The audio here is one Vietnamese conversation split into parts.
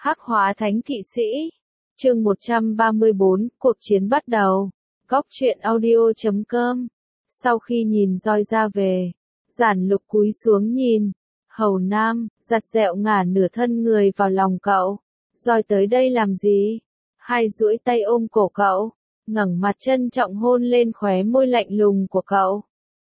Hắc hóa thánh thị sĩ. Chương 134, cuộc chiến bắt đầu. Góc truyện audio.com. Sau khi nhìn roi ra về, Giản Lục cúi xuống nhìn. Hầu Nam, giặt dẹo ngả nửa thân người vào lòng cậu. Roi tới đây làm gì? Hai duỗi tay ôm cổ cậu, ngẩng mặt trân trọng hôn lên khóe môi lạnh lùng của cậu.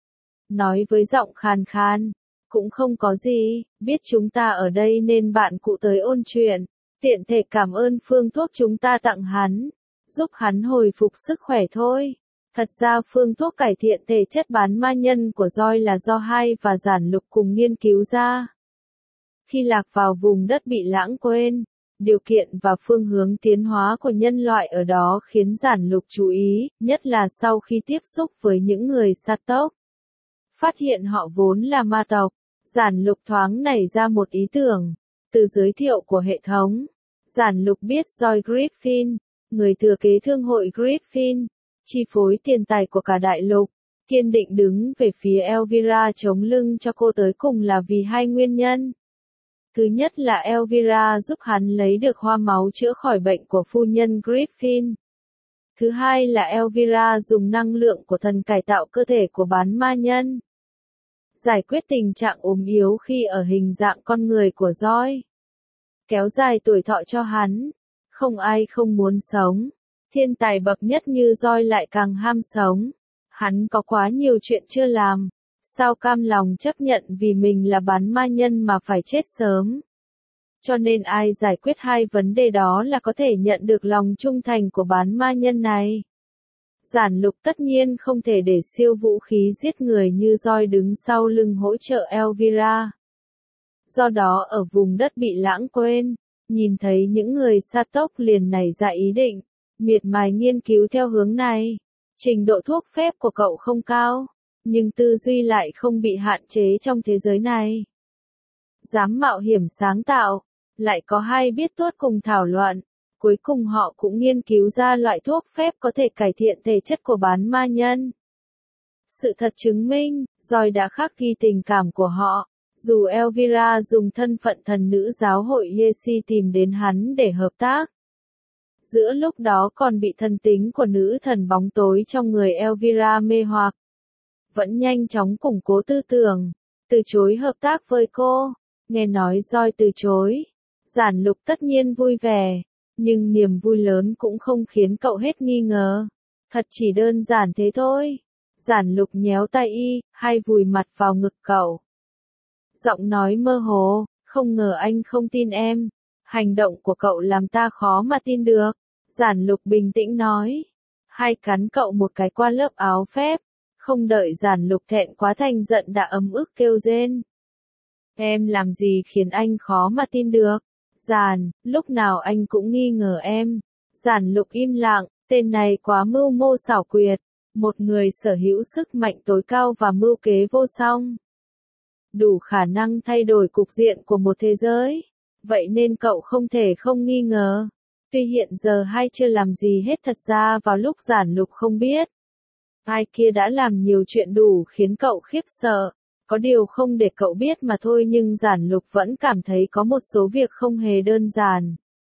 Nói với giọng khàn khàn, cũng không có gì, biết chúng ta ở đây nên bạn cụ tới ôn chuyện, tiện thể cảm ơn phương thuốc chúng ta tặng hắn, giúp hắn hồi phục sức khỏe thôi. Thật ra phương thuốc cải thiện thể chất bán ma nhân của roi là do Hai và Giản Lục cùng nghiên cứu ra. Khi lạc vào vùng đất bị lãng quên, điều kiện và phương hướng tiến hóa của nhân loại ở đó khiến Giản Lục chú ý, nhất là sau khi tiếp xúc với những người Satok. Phát hiện họ vốn là ma tộc, Giản Lục thoáng nảy ra một ý tưởng. Từ giới thiệu của hệ thống, Giản Lục biết roi Griffin, người thừa kế thương hội Griffin, chi phối tiền tài của cả đại lục, kiên định đứng về phía Elvira chống lưng cho cô tới cùng là vì hai nguyên nhân. Thứ nhất là Elvira giúp hắn lấy được hoa máu chữa khỏi bệnh của phu nhân Griffin. Thứ hai là Elvira dùng năng lượng của thần cải tạo cơ thể của bán ma nhân, giải quyết tình trạng ốm yếu khi ở hình dạng con người của roi, kéo dài tuổi thọ cho hắn. Không ai không muốn sống, thiên tài bậc nhất như roi lại càng ham sống. Hắn có quá nhiều chuyện chưa làm, sao cam lòng chấp nhận vì mình là bán ma nhân mà phải chết sớm. Cho nên ai giải quyết hai vấn đề đó là có thể nhận được lòng trung thành của bán ma nhân này. Giản Lục tất nhiên không thể để siêu vũ khí giết người như roi đứng sau lưng hỗ trợ Elvira. Do đó ở vùng đất bị lãng quên, nhìn thấy những người Satok liền nảy ra ý định, miệt mài nghiên cứu theo hướng này. Trình độ thuốc phép của cậu không cao, nhưng tư duy lại không bị hạn chế trong thế giới này. Dám mạo hiểm sáng tạo, lại có hai biết tuốt cùng thảo luận. Cuối cùng họ cũng nghiên cứu ra loại thuốc phép có thể cải thiện thể chất của bán ma nhân. Sự thật chứng minh, roi đã khắc ghi tình cảm của họ. Dù Elvira dùng thân phận thần nữ giáo hội Yesi tìm đến hắn để hợp tác. Giữa lúc đó còn bị thần tính của nữ thần bóng tối trong người Elvira mê hoặc. Vẫn nhanh chóng củng cố tư tưởng, từ chối hợp tác với cô. Nghe nói roi từ chối, Giản Lục tất nhiên vui vẻ. Nhưng niềm vui lớn cũng không khiến cậu hết nghi ngờ. Thật chỉ đơn giản thế thôi. Giản Lục nhéo tay y, hay vùi mặt vào ngực cậu. Giọng nói mơ hồ, không ngờ anh không tin em. Hành động của cậu làm ta khó mà tin được. Giản Lục bình tĩnh nói. Hay cắn cậu một cái qua lớp áo phép. Không đợi Giản Lục thẹn quá thành giận đã ấm ức kêu rên. Em làm gì khiến anh khó mà tin được? Giản, lúc nào anh cũng nghi ngờ em. Giản Lục im lặng, tên này quá mưu mô xảo quyệt. Một người sở hữu sức mạnh tối cao và mưu kế vô song. Đủ khả năng thay đổi cục diện của một thế giới. Vậy nên cậu không thể không nghi ngờ. Tuy hiện giờ Hai chưa làm gì hết, thật ra vào lúc Giản Lục không biết, ai kia đã làm nhiều chuyện đủ khiến cậu khiếp sợ. Có điều không để cậu biết mà thôi, nhưng Giản Lục vẫn cảm thấy có một số việc không hề đơn giản.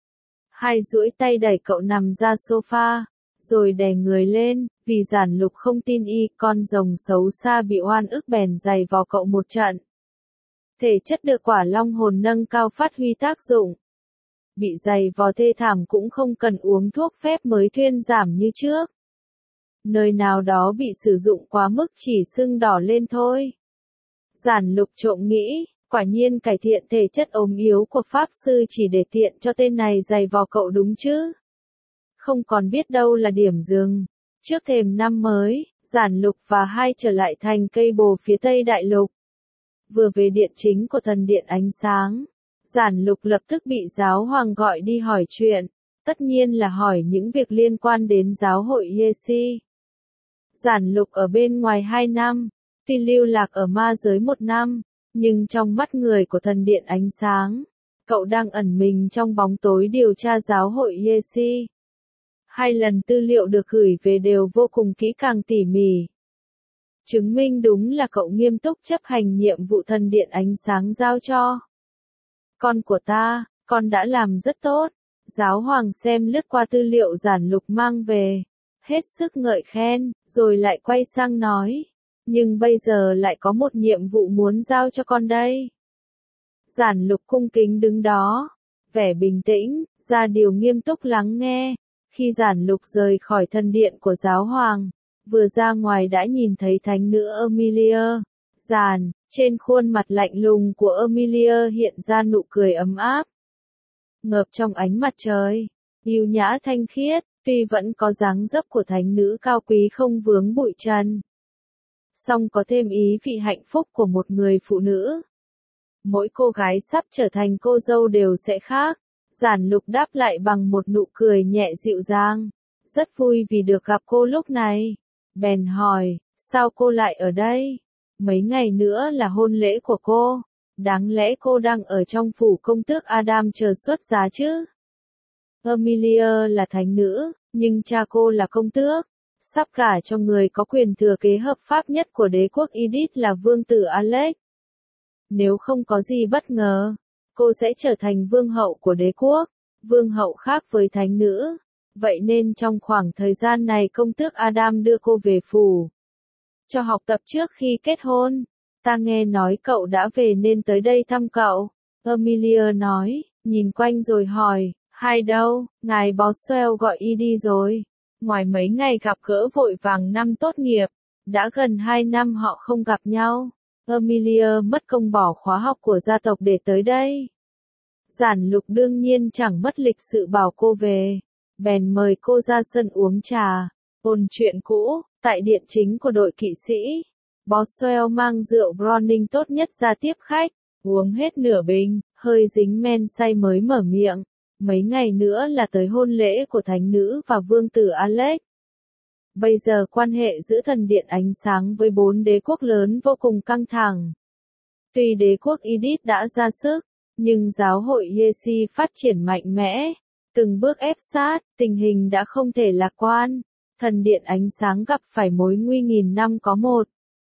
Hai duỗi tay đẩy cậu nằm ra sofa, rồi đè người lên, vì Giản Lục không tin y, con rồng xấu xa bị oan ức bèn giày vò cậu một trận. Thể chất được quả long hồn nâng cao phát huy tác dụng. Bị giày vò thê thảm cũng không cần uống thuốc phép mới thuyên giảm như trước. Nơi nào đó bị sử dụng quá mức chỉ sưng đỏ lên thôi. Giản Lục trộm nghĩ, quả nhiên cải thiện thể chất ốm yếu của Pháp Sư chỉ để tiện cho tên này giày vò cậu đúng chứ. Không còn biết đâu là điểm dừng. Trước thềm năm mới, Giản Lục và Hai trở lại thành cây bồ phía tây đại lục. Vừa về điện chính của thần điện ánh sáng, Giản Lục lập tức bị giáo hoàng gọi đi hỏi chuyện. Tất nhiên là hỏi những việc liên quan đến giáo hội Yesi. Giản Lục ở bên ngoài 2 năm. Tuy lưu lạc ở ma giới 1 năm, nhưng trong mắt người của thần điện ánh sáng, cậu đang ẩn mình trong bóng tối điều tra giáo hội Yesi. 2 lần tư liệu được gửi về đều vô cùng kỹ càng tỉ mỉ. Chứng minh đúng là cậu nghiêm túc chấp hành nhiệm vụ thần điện ánh sáng giao cho. Con của ta, con đã làm rất tốt. Giáo hoàng xem lướt qua tư liệu Giản Lục mang về, hết sức ngợi khen, rồi lại quay sang nói, nhưng bây giờ lại có một nhiệm vụ muốn giao cho con đây. Giản Lục cung kính đứng đó, vẻ bình tĩnh, ra điều nghiêm túc lắng nghe. Khi Giản Lục rời khỏi thần điện của giáo hoàng, vừa ra ngoài đã nhìn thấy thánh nữ Emilia. Trên khuôn mặt lạnh lùng của Emilia hiện ra nụ cười ấm áp, ngợp trong ánh mặt trời, yêu nhã thanh khiết, tuy vẫn có dáng dấp của thánh nữ cao quý không vướng bụi trần, song có thêm ý vị hạnh phúc của một người phụ nữ. Mỗi cô gái sắp trở thành cô dâu đều sẽ khác. Giản Lục đáp lại bằng một nụ cười nhẹ dịu dàng, rất vui vì được gặp cô lúc này. Bèn hỏi, sao cô lại ở đây? Mấy ngày nữa là hôn lễ của cô, đáng lẽ cô đang ở trong phủ công tước Adam chờ xuất giá chứ? Emilia là thánh nữ, nhưng cha cô là công tước, sắp gả cho người có quyền thừa kế hợp pháp nhất của đế quốc Idith là vương tử Alex. Nếu không có gì bất ngờ, cô sẽ trở thành vương hậu của đế quốc. Vương hậu khác với thánh nữ, vậy nên trong khoảng thời gian này công tước Adam đưa cô về phủ cho học tập trước khi kết hôn. Ta nghe nói cậu đã về nên tới đây thăm cậu. Emilia nói, nhìn quanh rồi hỏi, hai đâu, ngài Boswell gọi y đi rồi. Ngoài mấy ngày gặp gỡ vội vàng năm tốt nghiệp, đã gần 2 năm họ không gặp nhau. Emilia mất công bỏ khóa học của gia tộc để tới đây. Giản Lục đương nhiên chẳng mất lịch sự bảo cô về, bèn mời cô ra sân uống trà, ôn chuyện cũ. Tại điện chính của đội kỵ sĩ, Boswell mang rượu Browning tốt nhất ra tiếp khách, uống hết nửa bình, hơi dính men say mới mở miệng. Mấy ngày nữa là tới hôn lễ của thánh nữ và vương tử Alex. Bây giờ quan hệ giữa thần điện ánh sáng với 4 đế quốc lớn vô cùng căng thẳng. Tuy đế quốc Idith đã ra sức, nhưng giáo hội Yesi phát triển mạnh mẽ, từng bước ép sát, tình hình đã không thể lạc quan. Thần điện ánh sáng gặp phải mối nguy nghìn năm có một.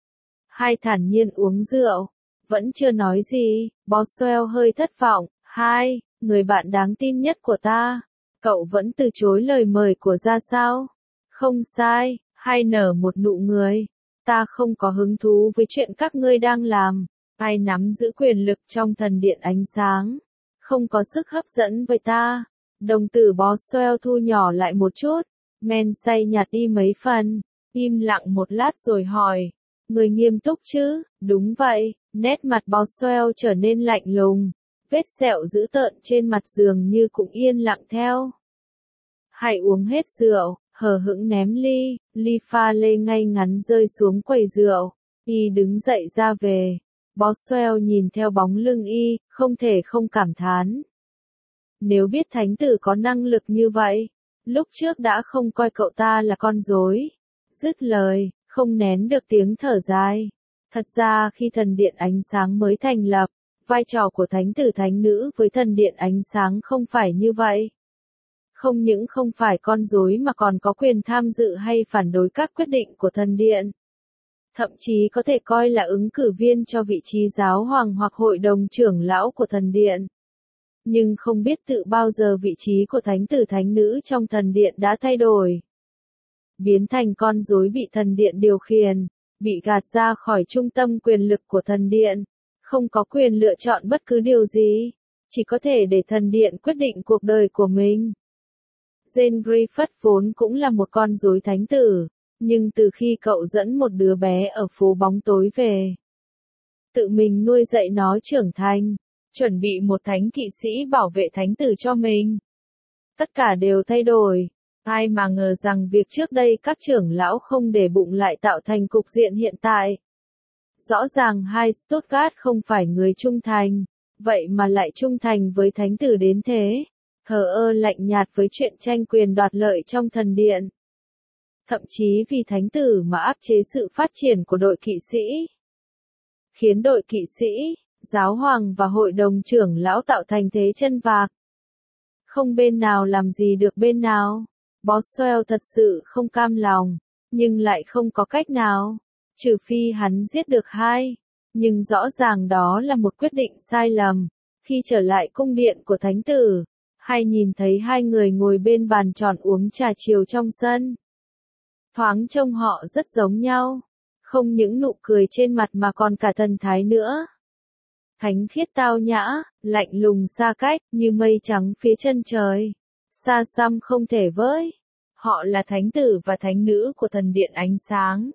Hai thản nhiên uống rượu, vẫn chưa nói gì, Boswell hơi thất vọng. Hai, người bạn đáng tin nhất của ta, cậu vẫn từ chối lời mời của gia sao? Không sai, hai nở một nụ cười. Ta không có hứng thú với chuyện các ngươi đang làm. Ai nắm giữ quyền lực trong thần điện ánh sáng, không có sức hấp dẫn với ta. Đồng tử Boswell thu nhỏ lại một chút. Men say nhạt đi mấy phần, im lặng một lát rồi hỏi, người nghiêm túc chứ? Đúng vậy, nét mặt Boswell trở nên lạnh lùng, vết sẹo dữ tợn trên mặt dường như cũng yên lặng theo. Hãy uống hết rượu, hờ hững ném ly pha lê ngay ngắn rơi xuống quầy rượu, y đứng dậy ra về. Boswell nhìn theo bóng lưng y, không thể không cảm thán. Nếu biết thánh tử có năng lực như vậy, lúc trước đã không coi cậu ta là con rối. Dứt lời, không nén được tiếng thở dài. Thật ra khi thần điện ánh sáng mới thành lập, vai trò của thánh tử thánh nữ với thần điện ánh sáng không phải như vậy. Không những không phải con rối mà còn có quyền tham dự hay phản đối các quyết định của thần điện. Thậm chí có thể coi là ứng cử viên cho vị trí giáo hoàng hoặc hội đồng trưởng lão của thần điện. Nhưng không biết tự bao giờ vị trí của thánh tử thánh nữ trong thần điện đã thay đổi. Biến thành con rối bị thần điện điều khiển, bị gạt ra khỏi trung tâm quyền lực của thần điện, không có quyền lựa chọn bất cứ điều gì, chỉ có thể để thần điện quyết định cuộc đời của mình. Jane Griffith vốn cũng là một con rối thánh tử, nhưng từ khi cậu dẫn một đứa bé ở phố bóng tối về, tự mình nuôi dạy nó trưởng thành, chuẩn bị một thánh kỵ sĩ bảo vệ thánh tử cho mình. Tất cả đều thay đổi. Ai mà ngờ rằng việc trước đây các trưởng lão không để bụng lại tạo thành cục diện hiện tại. Rõ ràng hai Stuttgart không phải người trung thành, vậy mà lại trung thành với thánh tử đến thế, thờ ơ lạnh nhạt với chuyện tranh quyền đoạt lợi trong thần điện. Thậm chí vì thánh tử mà áp chế sự phát triển của đội kỵ sĩ. Khiến đội kỵ sĩ, giáo hoàng và hội đồng trưởng lão tạo thành thế chân vạc. Không bên nào làm gì được bên nào. Boswell thật sự không cam lòng, nhưng lại không có cách nào, trừ phi hắn giết được hai. Nhưng rõ ràng đó là một quyết định sai lầm. Khi trở lại cung điện của thánh tử, hay nhìn thấy hai người ngồi bên bàn tròn uống trà chiều trong sân. Thoáng trông họ rất giống nhau, không những nụ cười trên mặt mà còn cả thần thái nữa. Thánh khiết tao nhã, lạnh lùng xa cách, như mây trắng phía chân trời. Xa xăm không thể với. Họ là thánh tử và thánh nữ của thần điện ánh sáng.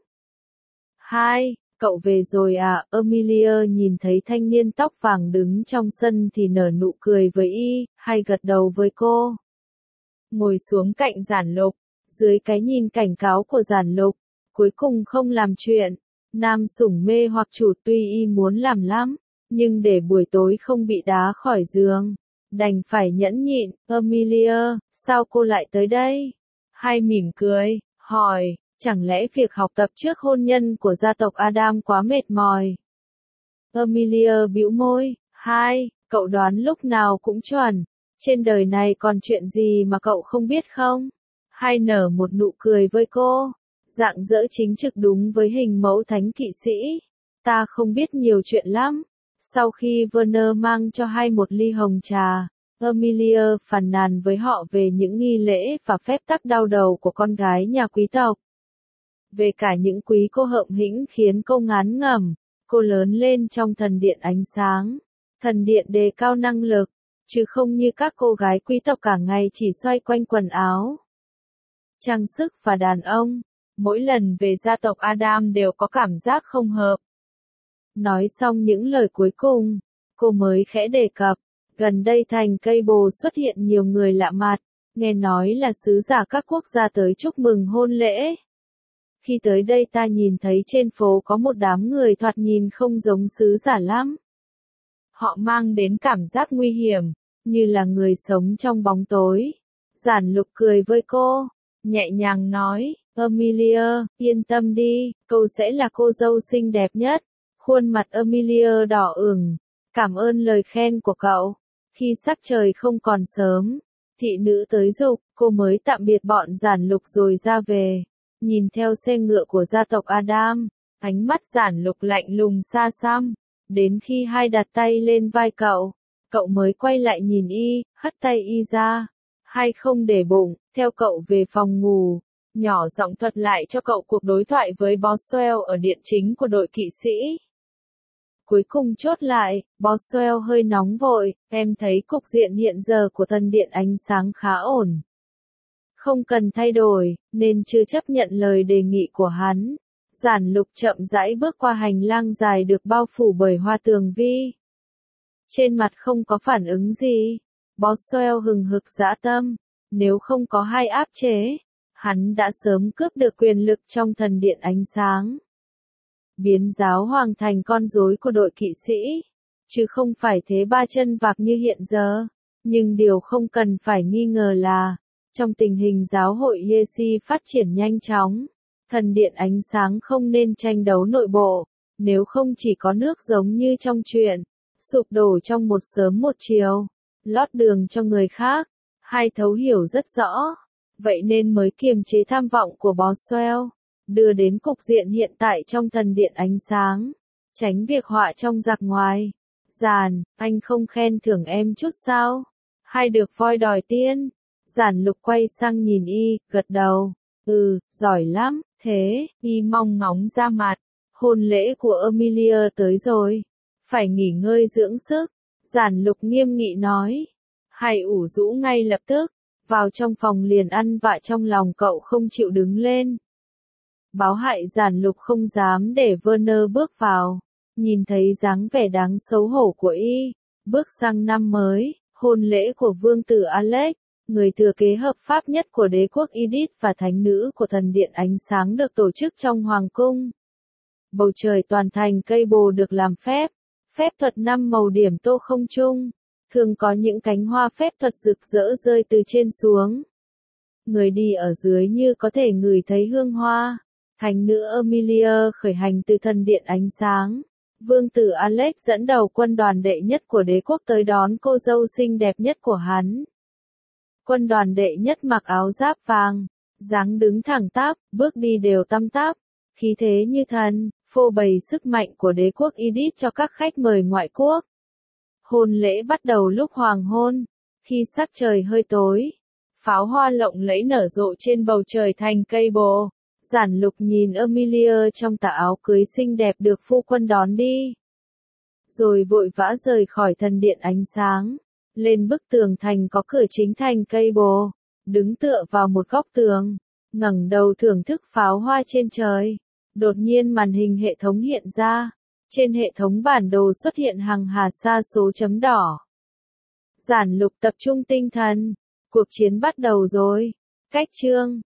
2. Cậu về rồi à? Emilia nhìn thấy thanh niên tóc vàng đứng trong sân thì nở nụ cười với y, hay gật đầu với cô. Ngồi xuống cạnh Giản Lục, dưới cái nhìn cảnh cáo của Giản Lục, cuối cùng không làm chuyện. Nam sủng mê hoặc chủ tuy y muốn làm lắm, nhưng để buổi tối không bị đá khỏi giường, đành phải nhẫn nhịn. Emilia, sao cô lại tới đây? Hay mỉm cười, hỏi, chẳng lẽ việc học tập trước hôn nhân của gia tộc Adam quá mệt mỏi? Emilia bĩu môi, Hai, cậu đoán lúc nào cũng chuẩn. Trên đời này còn chuyện gì mà cậu không biết không? Hai nở một nụ cười với cô, dạng dỡ chính trực đúng với hình mẫu thánh kỵ sĩ. Ta không biết nhiều chuyện lắm. Sau khi Werner mang cho hai một ly hồng trà, Emilia phàn nàn với họ về những nghi lễ và phép tắc đau đầu của con gái nhà quý tộc. Về cả những quý cô hợm hĩnh khiến cô ngán ngẩm. Cô lớn lên trong thần điện ánh sáng. Thần điện đề cao năng lực, chứ không như các cô gái quý tộc cả ngày chỉ xoay quanh quần áo, trang sức và đàn ông. Mỗi lần về gia tộc Adam đều có cảm giác không hợp. Nói xong những lời cuối cùng, cô mới khẽ đề cập, gần đây thành cây bồ xuất hiện nhiều người lạ mặt, nghe nói là sứ giả các quốc gia tới chúc mừng hôn lễ. Khi tới đây ta nhìn thấy trên phố có một đám người thoạt nhìn không giống sứ giả lắm. Họ mang đến cảm giác nguy hiểm, như là người sống trong bóng tối. Giản Lục cười với cô, nhẹ nhàng nói, Emilia, yên tâm đi, cậu sẽ là cô dâu xinh đẹp nhất. Khuôn mặt Emilia đỏ ửng, cảm ơn lời khen của cậu. Khi sắc trời không còn sớm, thị nữ tới giục, cô mới tạm biệt bọn Giản Lục rồi ra về. Nhìn theo xe ngựa của gia tộc Adam, ánh mắt Giản Lục lạnh lùng xa xăm. Đến khi hai đặt tay lên vai cậu, cậu mới quay lại nhìn y, hất tay y ra. Hai không để bụng, theo cậu về phòng ngủ, nhỏ giọng thuật lại cho cậu cuộc đối thoại với Boswell ở điện chính của đội kỵ sĩ. Cuối cùng chốt lại, Boswell hơi nóng vội, em thấy cục diện hiện giờ của thần điện ánh sáng khá ổn. Không cần thay đổi, nên chưa chấp nhận lời đề nghị của hắn. Giản Lục chậm rãi bước qua hành lang dài được bao phủ bởi hoa tường vi. Trên mặt không có phản ứng gì. Boswell hừng hực dã tâm. Nếu không có hai áp chế, hắn đã sớm cướp được quyền lực trong thần điện ánh sáng. Biến giáo hoàng thành con rối của đội kỵ sĩ. Chứ không phải thế ba chân vạc như hiện giờ. Nhưng điều không cần phải nghi ngờ là, trong tình hình giáo hội Yesi phát triển nhanh chóng, thần điện ánh sáng không nên tranh đấu nội bộ, nếu không chỉ có nước giống như trong truyện, sụp đổ trong một sớm một chiều, lót đường cho người khác. Hai thấu hiểu rất rõ, vậy nên mới kiềm chế tham vọng của Boswell, đưa đến cục diện hiện tại trong thần điện ánh sáng, tránh việc họa trong giặc ngoài. Giản, anh không khen thưởng em chút sao? Hai được voi đòi tiên. Giản Lục quay sang nhìn y, gật đầu. Giỏi lắm, thế, y mong ngóng ra mặt. Hôn lễ của Emilia tới rồi. Phải nghỉ ngơi dưỡng sức. Giản Lục nghiêm nghị nói. Hay ủ rũ ngay lập tức. Vào trong phòng liền ăn vạ trong lòng cậu không chịu đứng lên. Báo hại Giản Lục không dám để Werner bước vào. Nhìn thấy dáng vẻ đáng xấu hổ của y. Bước sang năm mới, hôn lễ của vương tử Alex, người thừa kế hợp pháp nhất của đế quốc Edith và thánh nữ của thần điện ánh sáng được tổ chức trong hoàng cung. Bầu trời toàn thành cây bồ được làm phép thuật 5 màu điểm tô không trung, thường có những cánh hoa phép thuật rực rỡ rơi từ trên xuống. Người đi ở dưới như có thể ngửi thấy hương hoa. Thánh nữ Emilia khởi hành từ thần điện ánh sáng. Vương tử Alex dẫn đầu quân đoàn đệ nhất của đế quốc tới đón cô dâu xinh đẹp nhất của hắn. Quân đoàn đệ nhất mặc áo giáp vàng, dáng đứng thẳng tắp, bước đi đều tăm tắp, khí thế như thần, phô bày sức mạnh của đế quốc Edith cho các khách mời ngoại quốc. Hôn lễ bắt đầu lúc hoàng hôn, khi sắc trời hơi tối. Pháo hoa lộng lẫy nở rộ trên bầu trời thành cây bồ. Giản Lục nhìn Amelia trong tà áo cưới xinh đẹp được phu quân đón đi. Rồi vội vã rời khỏi thần điện ánh sáng. Lên bức tường thành có cửa chính thành cây bồ. Đứng tựa vào một góc tường. Ngẩng đầu thưởng thức pháo hoa trên trời. Đột nhiên màn hình hệ thống hiện ra. Trên hệ thống bản đồ xuất hiện hàng hà sa số chấm đỏ. Giản Lục tập trung tinh thần. Cuộc chiến bắt đầu rồi. Cách chương